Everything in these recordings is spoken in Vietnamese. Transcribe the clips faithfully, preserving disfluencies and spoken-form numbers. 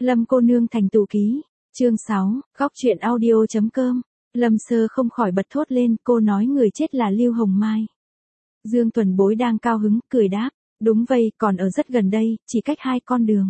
Lâm cô nương thành tù ký. Chương sáu, góc truyện audio.com. Lâm Sơ không khỏi bật thốt lên, cô nói người chết là Lưu Hồng Mai. Dương Tuần Bối đang cao hứng, cười đáp, đúng vậy, còn ở rất gần đây, chỉ cách hai con đường.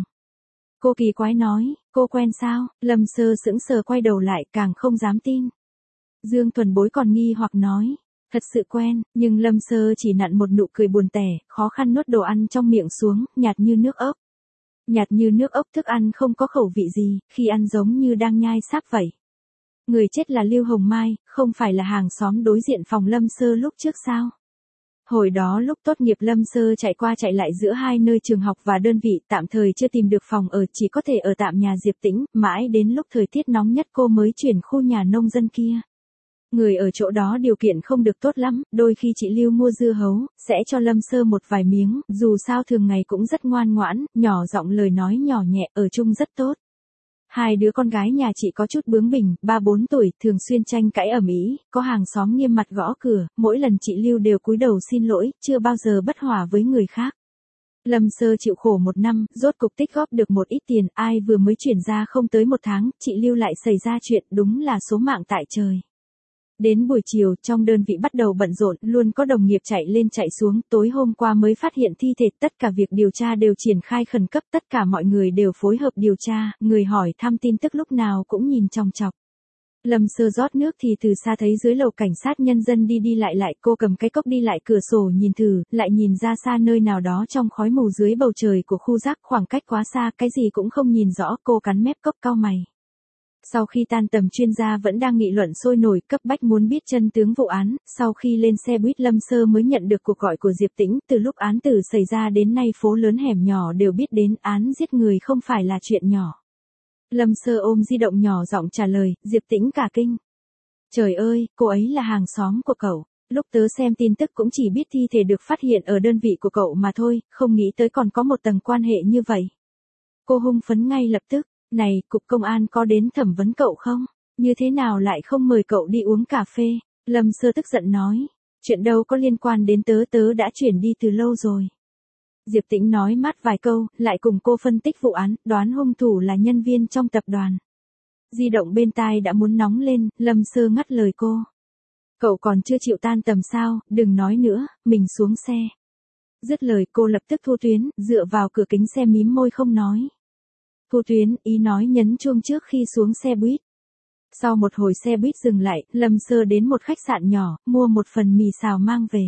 Cô kỳ quái nói, cô quen sao? Lâm Sơ sững sờ quay đầu lại, càng không dám tin. Dương Tuần Bối còn nghi hoặc nói, thật sự quen, nhưng Lâm Sơ chỉ nặn một nụ cười buồn tẻ, khó khăn nuốt đồ ăn trong miệng xuống, nhạt như nước ốc. Nhạt như nước ốc, thức ăn không có khẩu vị gì, khi ăn giống như đang nhai sáp vậy. Người chết là Lưu Hồng Mai, không phải là hàng xóm đối diện phòng Lâm Sơ lúc trước sao? Hồi đó lúc tốt nghiệp Lâm Sơ chạy qua chạy lại giữa hai nơi trường học và đơn vị, tạm thời chưa tìm được phòng ở, chỉ có thể ở tạm nhà Diệp Tĩnh, mãi đến lúc thời tiết nóng nhất cô mới chuyển khu nhà nông dân kia. Người ở chỗ đó điều kiện không được tốt lắm, đôi khi chị Lưu mua dưa hấu, sẽ cho Lâm Sơ một vài miếng, dù sao thường ngày cũng rất ngoan ngoãn, nhỏ giọng lời nói nhỏ nhẹ, ở chung rất tốt. Hai đứa con gái nhà chị có chút bướng bỉnh, ba bốn tuổi, thường xuyên tranh cãi ầm ĩ, có hàng xóm nghiêm mặt gõ cửa, mỗi lần chị Lưu đều cúi đầu xin lỗi, chưa bao giờ bất hòa với người khác. Lâm Sơ chịu khổ một năm, rốt cục tích góp được một ít tiền, ai vừa mới chuyển ra không tới một tháng, chị Lưu lại xảy ra chuyện, đúng là số mạng tại trời. Đến buổi chiều, trong đơn vị bắt đầu bận rộn, luôn có đồng nghiệp chạy lên chạy xuống, tối hôm qua mới phát hiện thi thể, tất cả việc điều tra đều triển khai khẩn cấp, tất cả mọi người đều phối hợp điều tra, người hỏi thăm tin tức lúc nào cũng nhìn chòng chọc. Lâm Sơ rót nước thì từ xa thấy dưới lầu cảnh sát nhân dân đi đi lại lại, cô cầm cái cốc đi lại cửa sổ nhìn thử, lại nhìn ra xa nơi nào đó trong khói mù dưới bầu trời của khu rác, khoảng cách quá xa, cái gì cũng không nhìn rõ, cô cắn mép cốc cau mày. Sau khi tan tầm chuyên gia vẫn đang nghị luận sôi nổi, cấp bách muốn biết chân tướng vụ án, sau khi lên xe buýt Lâm Sơ mới nhận được cuộc gọi của Diệp Tĩnh, từ lúc án tử xảy ra đến nay phố lớn hẻm nhỏ đều biết đến, án giết người không phải là chuyện nhỏ. Lâm Sơ ôm di động nhỏ giọng trả lời, Diệp Tĩnh cả kinh. Trời ơi, cô ấy là hàng xóm của cậu, lúc tớ xem tin tức cũng chỉ biết thi thể được phát hiện ở đơn vị của cậu mà thôi, không nghĩ tới còn có một tầng quan hệ như vậy. Cô hung phấn ngay lập tức. Này, cục công an có đến thẩm vấn cậu không? Như thế nào lại không mời cậu đi uống cà phê? Lâm Sơ tức giận nói. Chuyện đâu có liên quan đến tớ, tớ đã chuyển đi từ lâu rồi. Diệp Tĩnh nói mát vài câu, lại cùng cô phân tích vụ án, đoán hung thủ là nhân viên trong tập đoàn. Di động bên tai đã muốn nóng lên, Lâm Sơ ngắt lời cô. Cậu còn chưa chịu tan tầm sao, đừng nói nữa, mình xuống xe. Dứt lời cô lập tức thu tuyến, dựa vào cửa kính xe mím môi không nói. Thu tuyến, ý nói nhấn chuông trước khi xuống xe buýt. Sau một hồi xe buýt dừng lại, Lâm Sơ đến một khách sạn nhỏ, mua một phần mì xào mang về.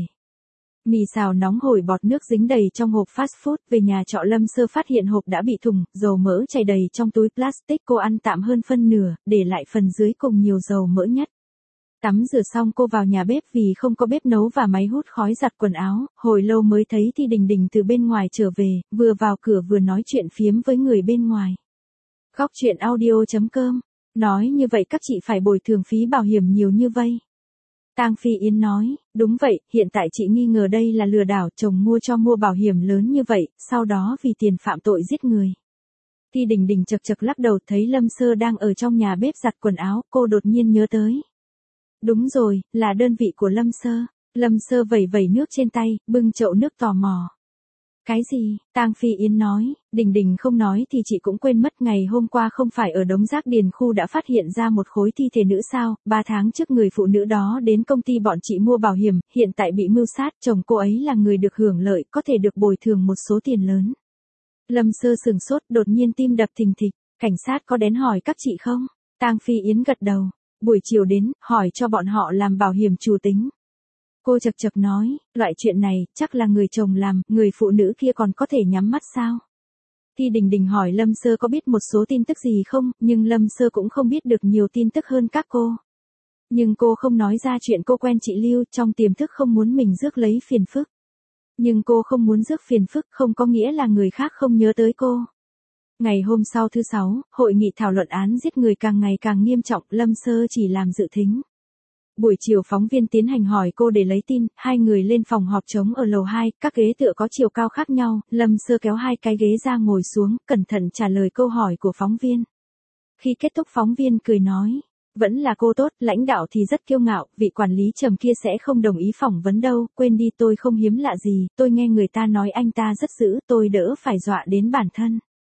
Mì xào nóng hổi bọt nước dính đầy trong hộp fast food, về nhà trọ Lâm Sơ phát hiện hộp đã bị thủng, dầu mỡ chảy đầy trong túi plastic, cô ăn tạm hơn phân nửa, để lại phần dưới cùng nhiều dầu mỡ nhất. Tắm rửa xong cô vào nhà bếp vì không có bếp nấu và máy hút khói giặt quần áo, hồi lâu mới thấy Thi Đình Đình từ bên ngoài trở về, vừa vào cửa vừa nói chuyện phiếm với người bên ngoài. Góc truyện audio.com, nói như vậy các chị phải bồi thường phí bảo hiểm nhiều như vây. Tang Phi Yến nói, đúng vậy, hiện tại chị nghi ngờ đây là lừa đảo, chồng mua cho mua bảo hiểm lớn như vậy, sau đó vì tiền phạm tội giết người. Thi Đình Đình chật chật lắc đầu, thấy Lâm Sơ đang ở trong nhà bếp giặt quần áo, cô đột nhiên nhớ tới. Đúng rồi, là đơn vị của Lâm Sơ. Lâm Sơ vẩy vẩy nước trên tay, bưng chậu nước tò mò. Cái gì? Tang Phi Yến nói, Đình Đình không nói thì chị cũng quên mất, ngày hôm qua không phải ở đống rác Điền Khu đã phát hiện ra một khối thi thể nữ sao, ba tháng trước người phụ nữ đó đến công ty bọn chị mua bảo hiểm, hiện tại bị mưu sát, chồng cô ấy là người được hưởng lợi, có thể được bồi thường một số tiền lớn. Lâm Sơ sừng sốt, đột nhiên tim đập thình thịch, cảnh sát có đến hỏi các chị không? Tang Phi Yến gật đầu. Buổi chiều đến, hỏi cho bọn họ làm bảo hiểm chủ tính. Cô chật chật nói, loại chuyện này, chắc là người chồng làm, người phụ nữ kia còn có thể nhắm mắt sao? Thi Đình Đình hỏi Lâm Sơ có biết một số tin tức gì không, nhưng Lâm Sơ cũng không biết được nhiều tin tức hơn các cô. Nhưng cô không nói ra chuyện cô quen chị Lưu, trong tiềm thức không muốn mình rước lấy phiền phức. Nhưng cô không muốn rước phiền phức không có nghĩa là người khác không nhớ tới cô. Ngày hôm sau thứ sáu, hội nghị thảo luận án giết người càng ngày càng nghiêm trọng, Lâm Sơ chỉ làm dự thính. Buổi chiều phóng viên tiến hành hỏi cô để lấy tin, hai người lên phòng họp trống ở lầu hai, các ghế tựa có chiều cao khác nhau, Lâm Sơ kéo hai cái ghế ra ngồi xuống, cẩn thận trả lời câu hỏi của phóng viên. Khi kết thúc phóng viên cười nói, vẫn là cô tốt, lãnh đạo thì rất kiêu ngạo, vị quản lý trầm kia sẽ không đồng ý phỏng vấn đâu, quên đi, tôi không hiếm lạ gì, tôi nghe người ta nói anh ta rất dữ, tôi đỡ phải dọa đến bản thân.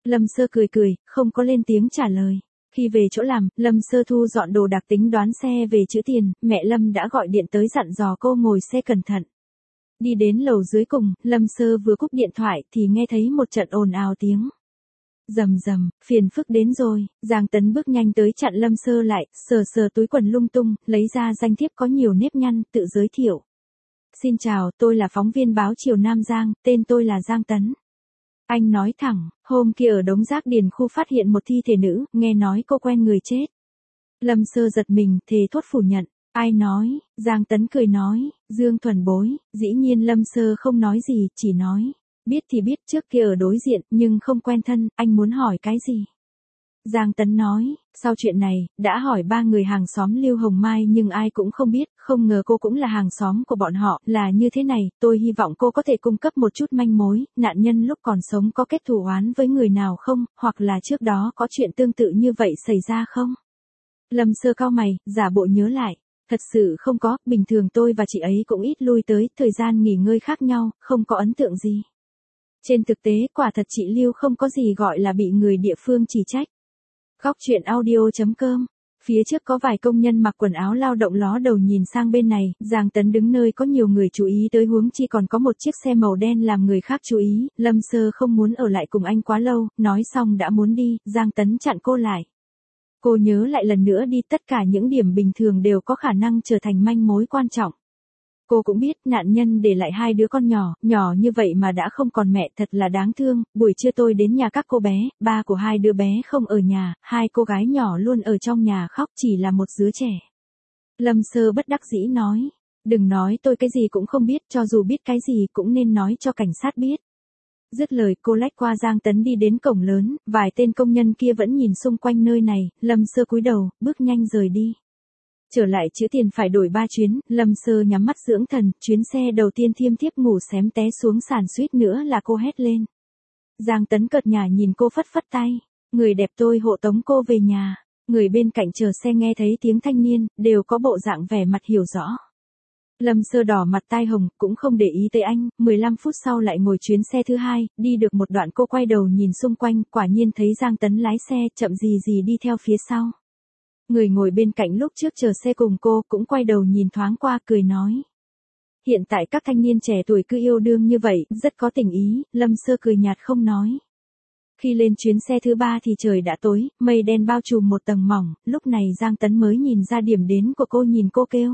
Lâm Sơ cười cười, không có lên tiếng trả lời. Khi về chỗ làm, Lâm Sơ thu dọn đồ đạc tính đoán xe về trữ tiền, mẹ Lâm đã gọi điện tới dặn dò cô ngồi xe cẩn thận. Đi đến lầu dưới cùng, Lâm Sơ vừa cúp điện thoại thì nghe thấy một trận ồn ào tiếng. Rầm rầm, phiền phức đến rồi, Giang Tấn bước nhanh tới chặn Lâm Sơ lại, sờ sờ túi quần lung tung, lấy ra danh thiếp có nhiều nếp nhăn, tự giới thiệu. Xin chào, tôi là phóng viên báo Chiều Nam Giang, tên tôi là Giang Tấn. Anh nói thẳng, hôm kia ở đống rác điền khu phát hiện một thi thể nữ, nghe nói cô quen người chết. Lâm Sơ giật mình, thề thốt phủ nhận. Ai nói, Giang Tấn cười nói, Dương Thuần Bối, dĩ nhiên Lâm Sơ không nói gì, chỉ nói. Biết thì biết trước kia ở đối diện, nhưng không quen thân, anh muốn hỏi cái gì? Giang Tấn nói, sau chuyện này, đã hỏi ba người hàng xóm Lưu Hồng Mai nhưng ai cũng không biết, không ngờ cô cũng là hàng xóm của bọn họ, là như thế này, tôi hy vọng cô có thể cung cấp một chút manh mối, nạn nhân lúc còn sống có kết thù oán với người nào không, hoặc là trước đó có chuyện tương tự như vậy xảy ra không? Lâm Sơ cau mày, giả bộ nhớ lại. Thật sự không có, bình thường tôi và chị ấy cũng ít lui tới, thời gian nghỉ ngơi khác nhau, không có ấn tượng gì. Trên thực tế, quả thật chị Lưu không có gì gọi là bị người địa phương chỉ trách. Góc truyện audio.com. Phía trước có vài công nhân mặc quần áo lao động ló đầu nhìn sang bên này, Giang Tấn đứng nơi có nhiều người chú ý tới huống chi còn có một chiếc xe màu đen làm người khác chú ý, Lâm Sơ không muốn ở lại cùng anh quá lâu, nói xong đã muốn đi, Giang Tấn chặn cô lại. Cô nhớ lại lần nữa đi, tất cả những điểm bình thường đều có khả năng trở thành manh mối quan trọng. Cô cũng biết nạn nhân để lại hai đứa con nhỏ, nhỏ như vậy mà đã không còn mẹ, thật là đáng thương. Buổi trưa tôi đến nhà các cô bé, ba của hai đứa bé không ở nhà, hai cô gái nhỏ luôn ở trong nhà khóc, chỉ là một đứa trẻ. Lâm Sơ bất đắc dĩ nói, đừng nói tôi cái gì cũng không biết, cho dù biết cái gì cũng nên nói cho cảnh sát biết. Dứt lời cô lách qua Giang Tấn đi đến cổng lớn, vài tên công nhân kia vẫn nhìn xung quanh nơi này, Lâm Sơ cúi đầu, bước nhanh rời đi. Trở lại chữ tiền phải đổi ba chuyến, Lâm Sơ nhắm mắt dưỡng thần, chuyến xe đầu tiên thiêm thiếp ngủ xém té xuống sàn suýt nữa là cô hét lên. Giang Tấn cợt nhả nhìn cô phất phất tay, người đẹp tôi hộ tống cô về nhà, người bên cạnh chờ xe nghe thấy tiếng thanh niên, đều có bộ dạng vẻ mặt hiểu rõ. Lâm Sơ đỏ mặt tai hồng, cũng không để ý tới anh, mười lăm phút sau lại ngồi chuyến xe thứ hai, đi được một đoạn cô quay đầu nhìn xung quanh, quả nhiên thấy Giang Tấn lái xe, chậm gì gì đi theo phía sau. Người ngồi bên cạnh lúc trước chờ xe cùng cô cũng quay đầu nhìn thoáng qua cười nói. Hiện tại các thanh niên trẻ tuổi cứ yêu đương như vậy, rất có tình ý, Lâm Sơ cười nhạt không nói. Khi lên chuyến xe thứ ba thì trời đã tối, mây đen bao trùm một tầng mỏng, lúc này Giang Tấn mới nhìn ra điểm đến của cô, nhìn cô kêu.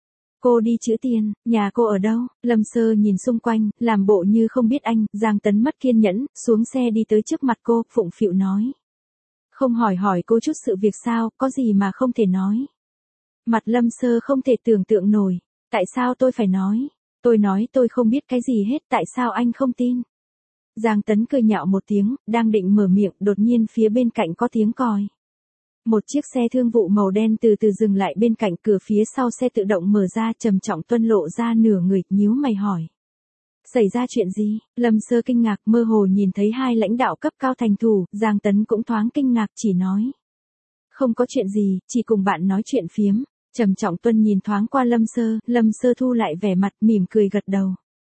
Cô đi chữ tiền, nhà cô ở đâu? Lâm Sơ nhìn xung quanh, làm bộ như không biết anh, Giang Tấn mất kiên nhẫn, xuống xe đi tới trước mặt cô, phụng phịu nói. Không hỏi hỏi cô chút sự việc sao, có gì mà không thể nói. Mặt Lâm Sơ không thể tưởng tượng nổi, tại sao tôi phải nói? Tôi nói tôi không biết cái gì hết, tại sao anh không tin? Giang Tấn cười nhạo một tiếng, đang định mở miệng, đột nhiên phía bên cạnh có tiếng còi. Một chiếc xe thương vụ màu đen từ từ dừng lại bên cạnh, cửa phía sau xe tự động mở ra, Trầm Trọng Tuân lộ ra nửa người, nhíu mày hỏi. Xảy ra chuyện gì? Lâm Sơ kinh ngạc, mơ hồ nhìn thấy hai lãnh đạo cấp cao thành thủ, Giang Tấn cũng thoáng kinh ngạc, chỉ nói. Không có chuyện gì, chỉ cùng bạn nói chuyện phiếm. Trầm Trọng Tuân nhìn thoáng qua Lâm Sơ, Lâm Sơ thu lại vẻ mặt, mỉm cười gật đầu.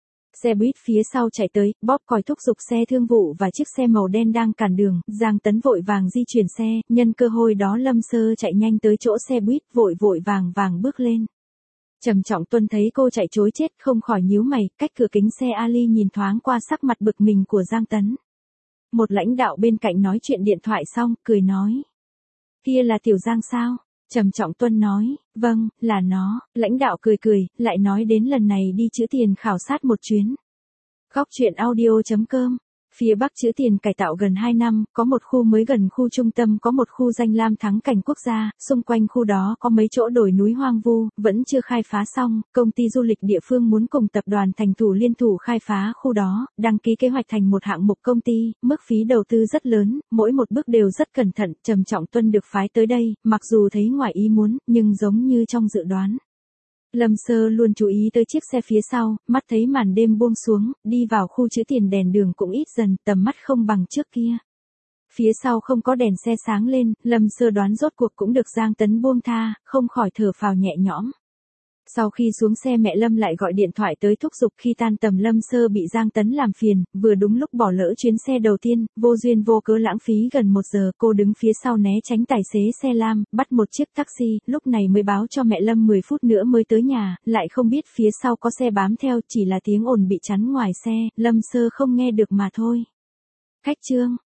Xe buýt phía sau chạy tới, bóp còi thúc giục xe thương vụ và chiếc xe màu đen đang cản đường, Giang Tấn vội vàng di chuyển xe, nhân cơ hội đó Lâm Sơ chạy nhanh tới chỗ xe buýt, vội vội vàng vàng bước lên. Trầm Trọng Tuân thấy cô chạy trối chết, không khỏi nhíu mày, cách cửa kính xe Ali nhìn thoáng qua sắc mặt bực mình của Giang Tấn. Một lãnh đạo bên cạnh nói chuyện điện thoại xong, cười nói. Kia là Tiểu Giang sao? Trầm Trọng Tuân nói, vâng, là nó, lãnh đạo cười cười, lại nói đến lần này đi chữ tiền khảo sát một chuyến. Góc truyện audio.com. Phía Bắc chữ tiền cải tạo gần hai năm, có một khu mới gần khu trung tâm, có một khu danh lam thắng cảnh quốc gia, xung quanh khu đó có mấy chỗ đồi núi hoang vu, vẫn chưa khai phá xong, công ty du lịch địa phương muốn cùng tập đoàn thành thủ liên thủ khai phá khu đó, đăng ký kế hoạch thành một hạng mục công ty, mức phí đầu tư rất lớn, mỗi một bước đều rất cẩn thận, Trầm Trọng Tuân được phái tới đây, mặc dù thấy ngoài ý muốn, nhưng giống như trong dự đoán. Lâm Sơ luôn chú ý tới chiếc xe phía sau, mắt thấy màn đêm buông xuống, đi vào khu chữ tiền đèn đường cũng ít dần, tầm mắt không bằng trước kia. Phía sau không có đèn xe sáng lên, Lâm Sơ đoán rốt cuộc cũng được Giang Tấn buông tha, không khỏi thở phào nhẹ nhõm. Sau khi xuống xe mẹ Lâm lại gọi điện thoại tới thúc giục khi tan tầm Lâm Sơ bị Giang Tấn làm phiền, vừa đúng lúc bỏ lỡ chuyến xe đầu tiên, vô duyên vô cớ lãng phí gần một giờ, cô đứng phía sau né tránh tài xế xe lam, bắt một chiếc taxi, lúc này mới báo cho mẹ Lâm mười phút nữa mới tới nhà, lại không biết phía sau có xe bám theo, chỉ là tiếng ồn bị chắn ngoài xe, Lâm Sơ không nghe được mà thôi. Khách Trương